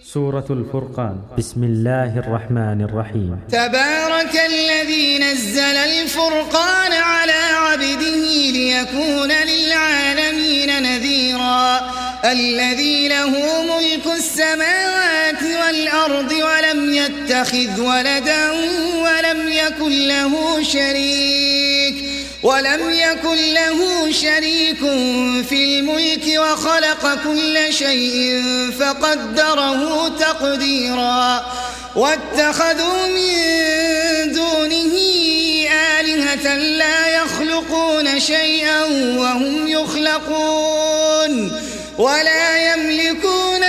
سورة الفرقان. بسم الله الرحمن الرحيم. تبارك الذي نزل الفرقان على عبده ليكون للعالمين نذيرا الذي له ملك السماوات والأرض ولم يتخذ ولدا ولم يكن له شريك في الملك وخلق كل شيء فقدره تقديرا واتخذوا من دونه آلهة لا يخلقون شيئا وهم يخلقون ولا يملكون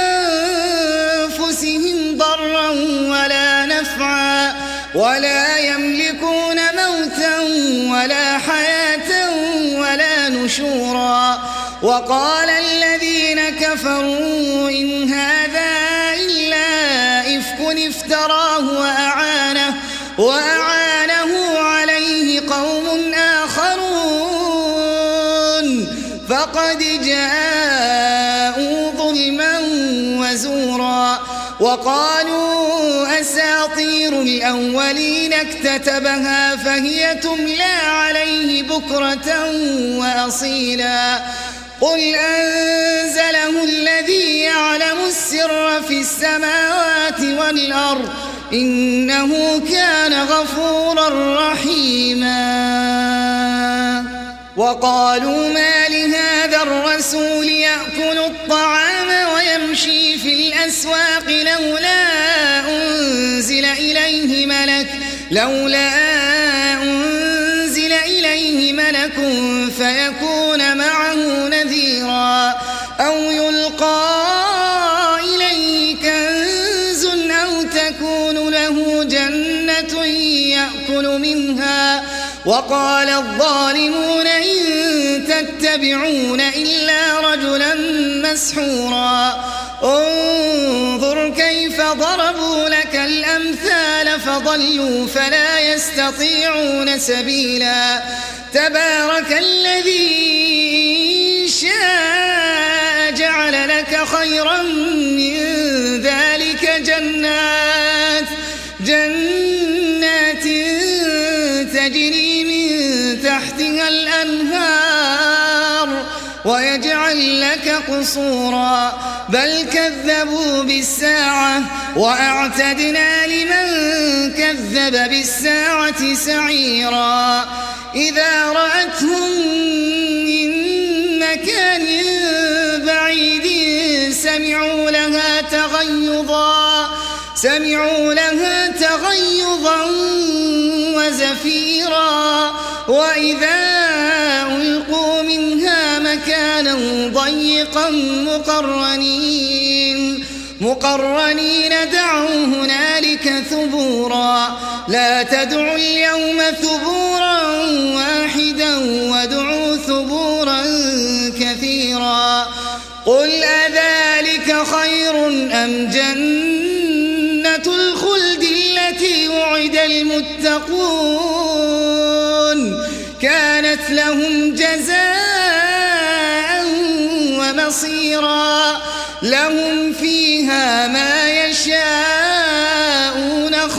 لأنفسهم ضرا ولا نفعا ولا يملكون موتا ولا حياة ولا نشورا وقال الذين كفروا إن هذا إلا إفك افتراه وأعانه عليه قوم آخرون فقد جاءوا ظلما وزورا وقالوا أساطير الأولين اكتتبها فهي تملى عليه بكرة وأصيلا قل أنزله الذي يعلم السر في السماوات والأرض إنه كان غفورا رحيما وقالوا ما لهذا الرسول يأكل الطعام ويمشي في الأسواق لولا أنزل إليه ملك فيكون معه نذيرا أو يلقى إليه كنز أو تكون له جنة يأكل منها وقال الظالمون إن تتبعون إلا رجلا مسحورا انظر كيف ضربوا لك الأمثال فضلوا فلا يستطيعون سبيلا تبارك الذي شاء جعل لك خيرا من ذلك جنات تجري من تحتها الأنهار ويجعل لك قصورا بل كذبوا بالساعة وأعتدنا لمن كذب بالساعة سعيرا إذا رأتهم من مكان بعيد سمعوا لها تغيظا وزفيرا وإذا ألقوا منها مكانا ضيقا مقرنين دعوا هنالك ثبورا لا تدعوا اليوم ثبورا واحدا وادعوا ثبورا كثيرا قل أذلك خير أم جنة الخلد التي وعد المتقون كانت لهم جزاء ومصيرا لهم فيها ما يشاءون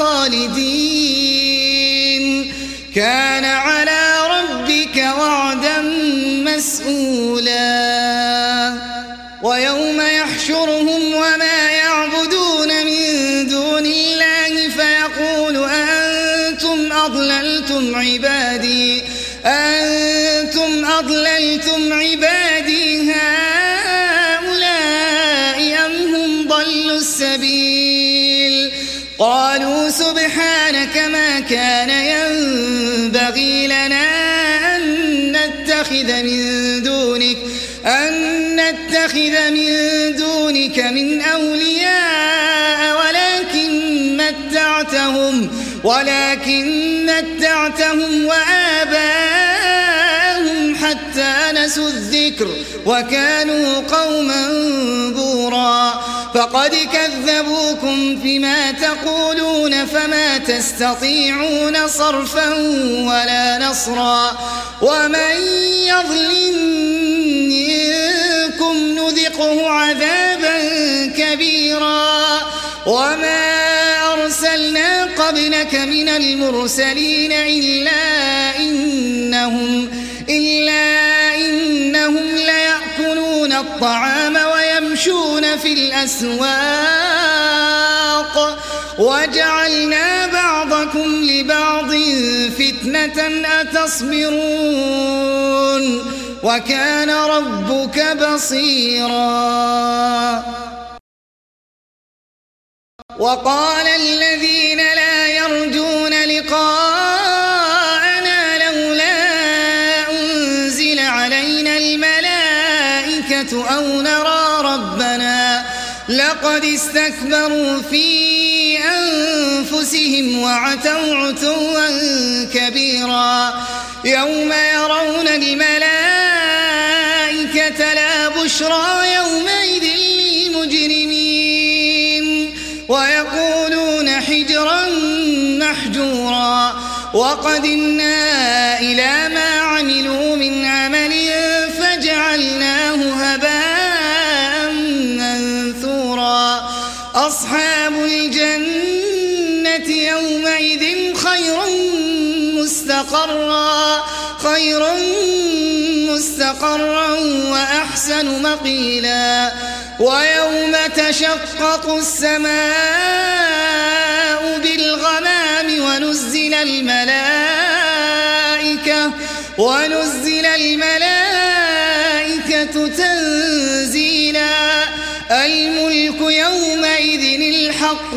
خالدين كان على ربك وعدا مسئولا ويوم يحشرهم وما يعبدون من دون الله فيقول أنتم أضللتم عبادي هؤلاء أم هم ضلوا السبيل قالوا سبحانك ما كان ينبغي لنا أن نتخذ من دونك من أولياء ولكن متعتهم وآباءهم حتى نسوا الذكر وكانوا قوما بورا فقد كذبوكم فيما تقولون فما تستطيعون صرفا ولا نصرا ومن يظلم منكم نذقه نذقه عذابا كبيرا وما أرسلنا قبلك من المرسلين إلا إنهم ليأكلون الطعام ويمشون في الأسواق وجعلنا بعضكم لبعض فتنة أتصبرون وكان ربك بصيرا. وقال الذين لا يرجون لقاءنا لولا أنزل علينا الملائكة أو نرى ربنا لقد استكبروا في أنفسهم وعتوا عتوا كبيرا يوم يرون الملائكة لا بشرى يومئذ للمجرمين ويقولون حجرا محجورا وقدمنا إلى ما عملوا من عمل فجعلناه هباء منثورا. أصحاب الجنة يومئذ خير مستقرا وأحسن مقيلا. ويوم تشقق السماء بالغمام ونزل الملائكة تنزيلا. الملك يومئذ الحق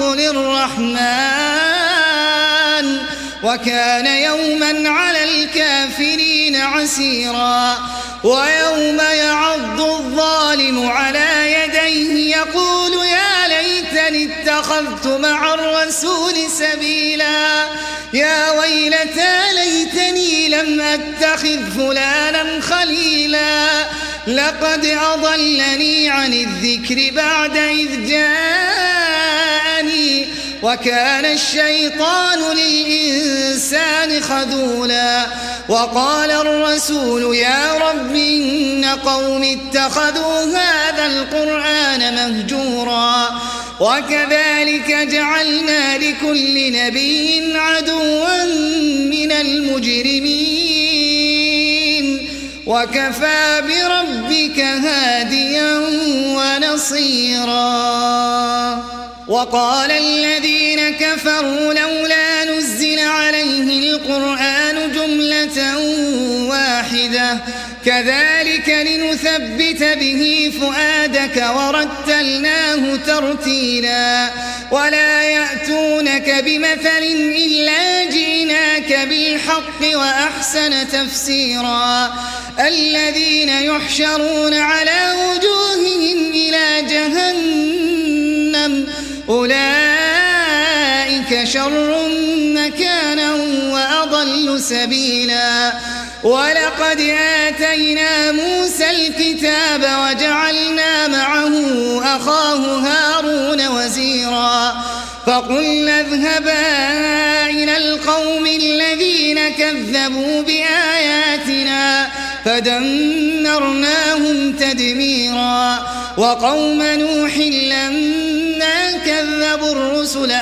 للرحمن وكان يوما على الكافرين عسيرا. ويوم يعض الظالم على يديه يقول يا ليتني اتخذت مع الرسول سبيلا يا ويلتى ليتني لم أتخذ فلانا خليلا لقد أضلني عن الذكر بعد إذ جاءني وكان الشيطان للإنسان خذولا. وقال الرسول يا رب إن قوم اتخذوا هذا القرآن مهجورا وكذلك جعلنا لكل نبي عدوا من المجرمين وكفى بربك هاديا ونصيرا. وقال الذين كفروا لولا نزل عليه القرآن جملة واحدة كذلك لنثبت به فؤادك ورتلناه ترتيلا. ولا يأتونك بمثل إلا جئناك بالحق وأحسن تفسيرا. الذين يحشرون على وجوههم إلى جهنم أولئك شر مكانا وأضل سبيلا. ولقد آتينا موسى الكتاب وجعلنا معه أخاه هارون وزيرا فقلنا اذهبا إلى القوم الذين كذبوا بآياتنا فدمرناهم تدميرا. وقوم نوح لما كذبوا الرسل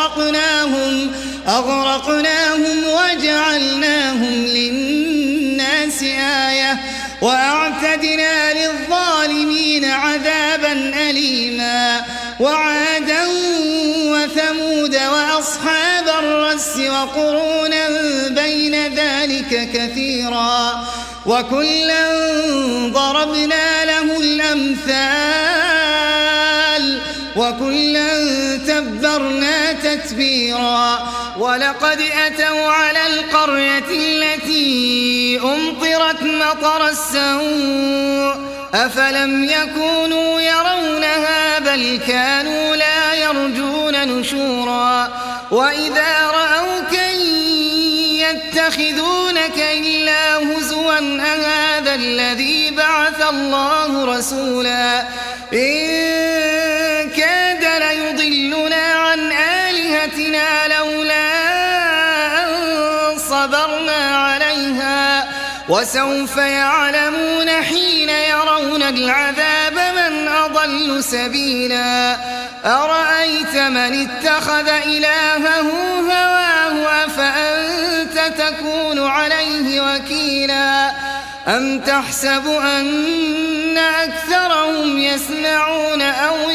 أغرقناهم وجعلناهم للناس آية وأعتدنا للظالمين عذابا أليما. وعادا وثمود وأصحاب الرس وقرونا بين ذلك كثيرا وكلا ضربنا له الأمثال وكلا تبرنا تتبيرا. ولقد أتوا على القرية التي أمطرت مطر السوء أفلم يكونوا يرونها بل كانوا لا يرجون نشورا. وإذا رأوك يتخذونك إلا هزوا أهذا الذي بعث الله رسولا إن كاد ليضلنا عن آلهتنا لولا أن صبرنا عليها وسوف يعلمون حين يرون العذاب من أضل سبيلا أرأيت من اتخذ إلهه هواه أفأنت تكون عليه وكيلا أم تحسب أن أكثرهم يسمعون أو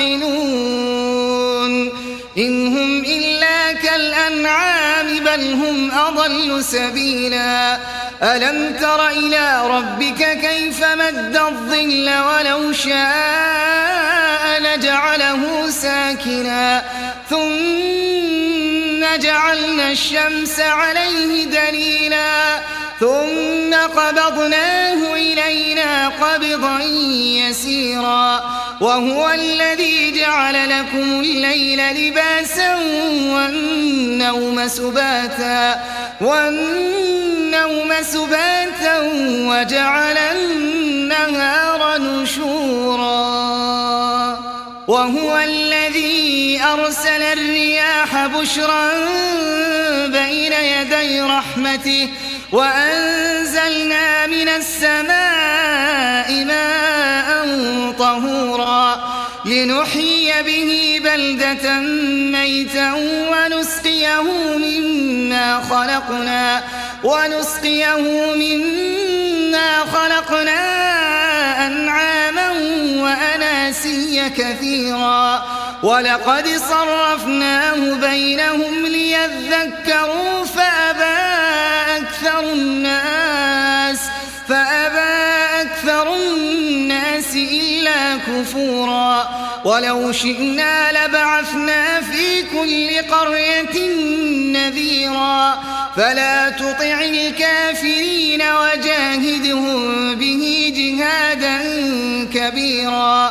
يعقلون إن هم إلا كالأنعام بل هم أضل سبيلا ألم تر إلى ربك كيف مد الظل ولو شاء لجعله ساكنا ثم جعلنا الشمس عليه دليلا ثم قبضناه إلينا قبضا يسيرا وهو الذي جعل لكم الليل لباسا والنوم سباتا وجعل النهار نشورا وهو الذي أرسل الرياح بشرا بين يدي رحمته وأنزلنا من السماء ماء طهورا لنحيي به بلدة ميتا ونسقيه مما خلقنا أنعاما وأناسيا كثيرا ولقد صرفناه بينهم ليذكروا فأبى أكثر الناس إلا كفورا ولو شئنا لبعثنا في كل قرية نذيرا فلا تطع الكافرين وجاهدهم به جهادا كبيرا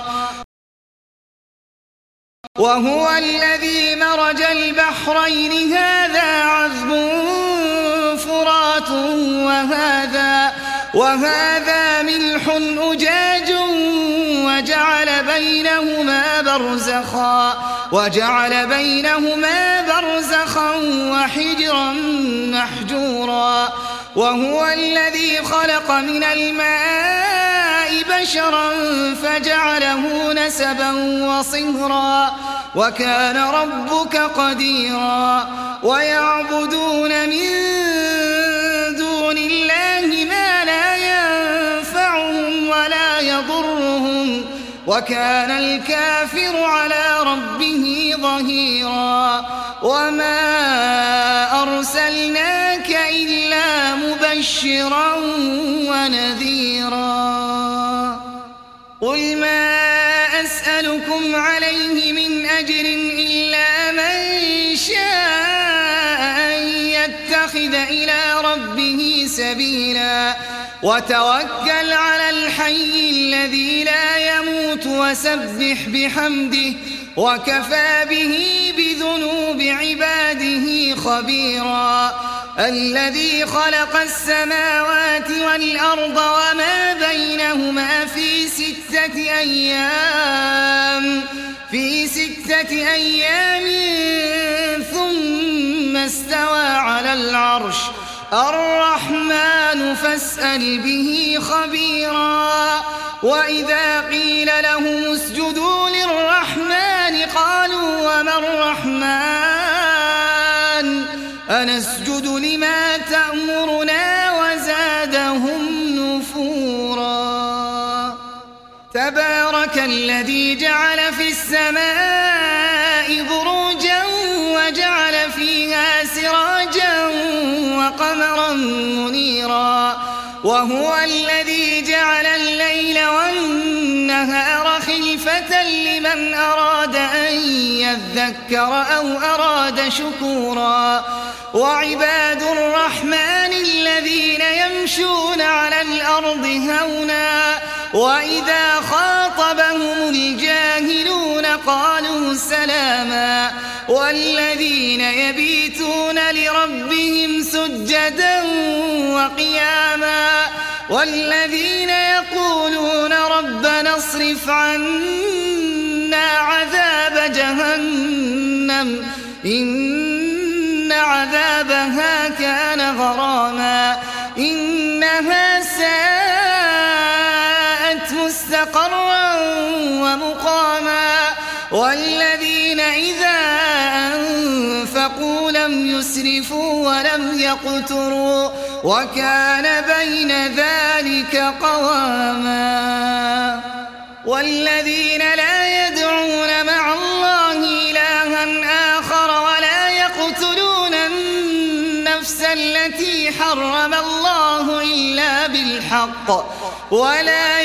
وهو الذي مرج البحرين هذا عذب فرات وهذا ملح أجاج وجعل بينهما برزخا وحجرا محجورا وهو الذي خلق من الماء بشرا فجعله نسبا وصهرا وكان ربك قديرا ويعبدون من دون الله ما لا ينفعهم ولا يضرهم وكان الكافر على ربه ظهيرا وما أرسلناك إلا مبشرا ونذيرا قل ما أسألكم عليه من أجر إلا من شاء أن يتخذ إلى ربه سبيلا وتوكل على الحي الذي لا يموت وسبح بحمده وكفى به بذنوب عباده خبيرا الذي خلق السماوات والأرض وما بينهما في ستة أيام ثم استوى على العرش الرحمن فاسأل به خبيرا وإذا قيل لهم اسجدوا للرحمن قالوا وما الرحمن أنسجد لما تأمرنا وزادهم نفورا تبارك الذي جعل في السماء بروجا وجعل فيها سراجا وقمرا منيرا وهو الذي جعل الليل والنهار خلفة لمن أراد أن يذكر أو أراد شكورا وعباد الرحمن الذين يمشون على الأرض هونا وإذا خاطبهم الجاهلون قالوا سلاما والذين يبيتون لربهم سجدا وقياما والذين يقولون ربنا اصرف عنا عذاب جهنم إن عذابها كان غراما إنها ساءت مستقرا ومقاما والذين إذا أنفقوا لم يسرفوا ولم يقتروا وكان بين ذلك قواما والذين لا يدعون مع الله إلها آخر ولا يقتلون النفس التي حرم الله إلا بالحق ولا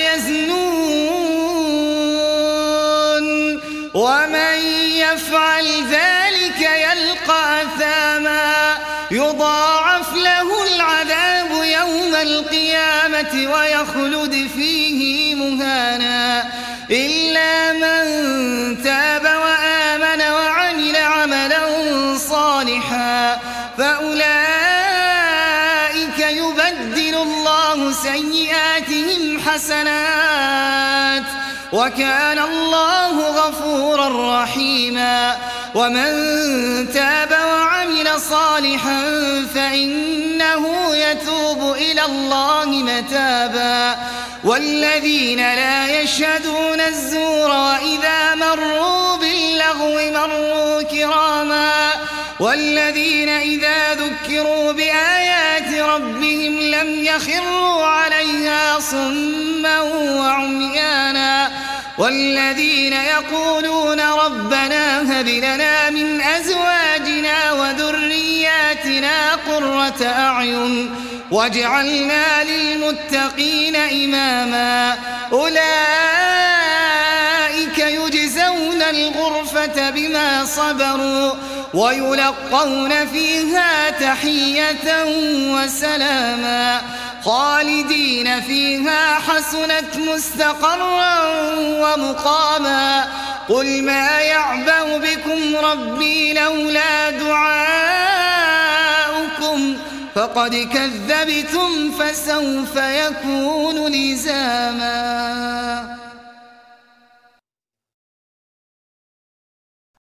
يزنون ومن يفعل ذلك يلقى أثاما يضاعف له العذاب يوم القيامة ويخلد فيه مهانا إلا من تاب وآمن وعمل عملا صالحا فأولئك يبدل الله سيئاتهم حسنات وكان الله غفورا رحيما ومن تاب وعمل صالحا فإنه يتوب إلى الله متابا والذين لا يشهدون الزور وإذا مروا باللغو مروا كراما والذين إذا ذكروا بآيات ربهم لم يخروا عليها صما وعميانا والذين يقولون ربنا هب لنا من أزواجنا وذرياتنا قرة أعين واجعلنا للمتقين إماما أولئك يجزون الغرفة بما صبروا ويلقون فيها تحية وسلاما خالدين فيها حسنت مستقرا ومقاما قل ما يعبأ بكم ربي لولا دعاؤكم فقد كذبتم فسوف يكون لزاما